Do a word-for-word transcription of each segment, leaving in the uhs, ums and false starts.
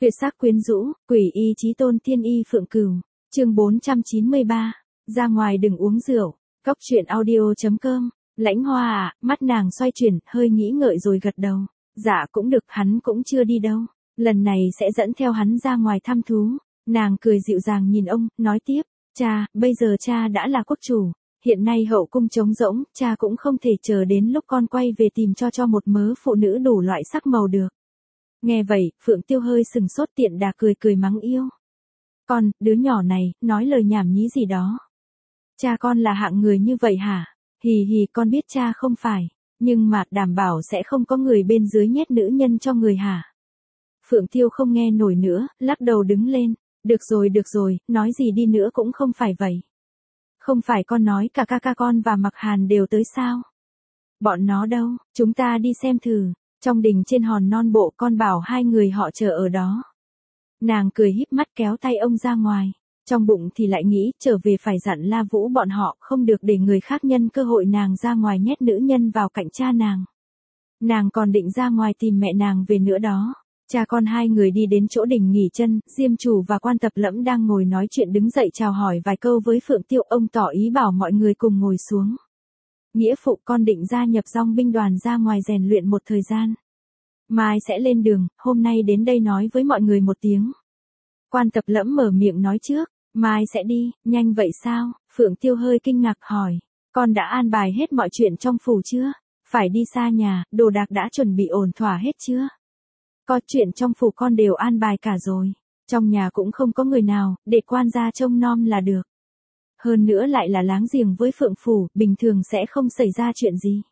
Tuyệt sắc quyến rũ, quỷ y chí tôn tiên y Phượng Cửu. Chương bốn trăm chín mươi ba. Ra ngoài đừng uống rượu. Cốc truyện audio chấm com. Lãnh Hoa à, mắt nàng xoay chuyển, hơi nghĩ ngợi rồi gật đầu. Dạ cũng được, hắn cũng chưa đi đâu. Lần này sẽ dẫn theo hắn ra ngoài thăm thú. Nàng cười dịu dàng nhìn ông, nói tiếp. Cha, bây giờ cha đã là quốc chủ. Hiện nay hậu cung trống rỗng, cha cũng không thể chờ đến lúc con quay về tìm cho cho một mớ phụ nữ đủ loại sắc màu được. Nghe vậy, Phượng Tiêu hơi sừng sốt, tiện đà cười cười mắng yêu. Con, đứa nhỏ này, nói lời nhảm nhí gì đó. Cha con là hạng người như vậy hả? Hì hì, con biết cha không phải, nhưng mà đảm bảo sẽ không có người bên dưới nhét nữ nhân cho người hả? Phượng Tiêu không nghe nổi nữa, lắc đầu đứng lên. Được rồi được rồi, nói gì đi nữa cũng không phải vậy. Không phải con nói cả ca ca con và Mặc Hàn đều tới sao? Bọn nó đâu, chúng ta đi xem thử. Trong đình trên hòn non bộ, con bảo hai người họ chờ ở đó. Nàng cười híp mắt kéo tay ông ra ngoài. Trong bụng thì lại nghĩ trở về phải dặn La Vũ bọn họ không được để người khác nhân cơ hội nàng ra ngoài nhét nữ nhân vào cạnh cha nàng. Nàng còn định ra ngoài tìm mẹ nàng về nữa đó. Cha con hai người đi đến chỗ đình nghỉ chân, Diêm Chủ và Quan Tập Lẫm đang ngồi nói chuyện đứng dậy chào hỏi vài câu với Phượng Tiêu, ông tỏ ý bảo mọi người cùng ngồi xuống. Nghĩa phụ, con định gia nhập dong binh đoàn ra ngoài rèn luyện một thời gian. Mai sẽ lên đường, hôm nay đến đây nói với mọi người một tiếng. Quan Tập Lẫm mở miệng nói trước, mai sẽ đi, nhanh vậy sao? Phượng Tiêu hơi kinh ngạc hỏi, con đã an bài hết mọi chuyện trong phủ chưa? Phải đi xa nhà, đồ đạc đã chuẩn bị ổn thỏa hết chưa? Có chuyện trong phủ con đều an bài cả rồi. Trong nhà cũng không có người nào, để quan gia trông nom là được. Hơn nữa lại là láng giềng với Phượng phủ, bình thường sẽ không xảy ra chuyện gì.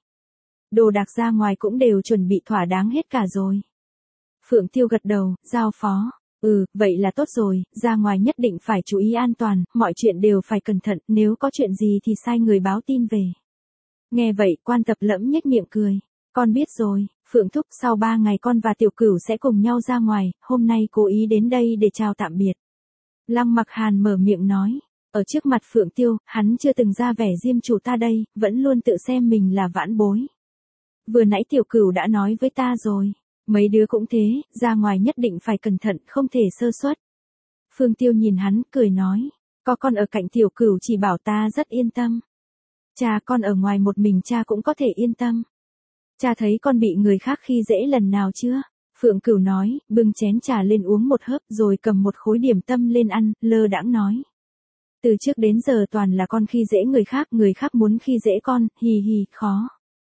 Đồ đạc ra ngoài cũng đều chuẩn bị thỏa đáng hết cả rồi. Phượng Tiêu gật đầu, giao phó. Ừ, vậy là tốt rồi, ra ngoài nhất định phải chú ý an toàn, mọi chuyện đều phải cẩn thận, nếu có chuyện gì thì sai người báo tin về. Nghe vậy, Quan Tập Lẫm nhếch miệng cười. Con biết rồi, Phượng thúc, sau ba ngày con và Tiểu Cửu sẽ cùng nhau ra ngoài, hôm nay cố ý đến đây để chào tạm biệt. Lăng Mặc Hàn mở miệng nói. Ở trước mặt Phượng Tiêu, hắn chưa từng ra vẻ Diêm Chủ ta đây, vẫn luôn tự xem mình là vãn bối. Vừa nãy Tiểu Cửu đã nói với ta rồi, mấy đứa cũng thế, ra ngoài nhất định phải cẩn thận, không thể sơ suất. Phương Tiêu nhìn hắn, cười nói, có con ở cạnh Tiểu Cửu chỉ bảo ta rất yên tâm. Cha con ở ngoài một mình cha cũng có thể yên tâm. Cha thấy con bị người khác khi dễ lần nào chưa? Phượng Cửu nói, bưng chén trà lên uống một hớp rồi cầm một khối điểm tâm lên ăn, lơ đãng nói. Từ trước đến giờ toàn là con khi dễ người khác, người khác muốn khi dễ con, hì hì, khó.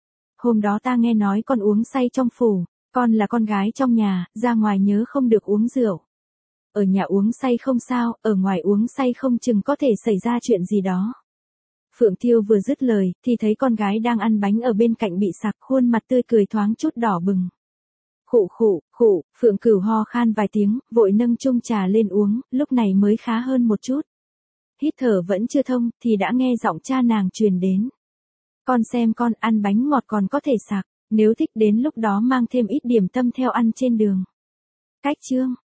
Hôm đó ta nghe nói con uống say trong phủ, con là con gái trong nhà, ra ngoài nhớ không được uống rượu. Ở nhà uống say không sao, ở ngoài uống say không chừng có thể xảy ra chuyện gì đó. Phượng Tiêu vừa dứt lời, thì thấy con gái đang ăn bánh ở bên cạnh bị sặc, khuôn mặt tươi cười thoáng chút đỏ bừng. Khụ khụ, khụ, Phượng Cửu ho khan vài tiếng, vội nâng chung trà lên uống, lúc này mới khá hơn một chút. Hít thở vẫn chưa thông, thì đã nghe giọng cha nàng truyền đến. Con xem con ăn bánh ngọt còn có thể sặc, nếu thích đến lúc đó mang thêm ít điểm tâm theo ăn trên đường. Cách chương.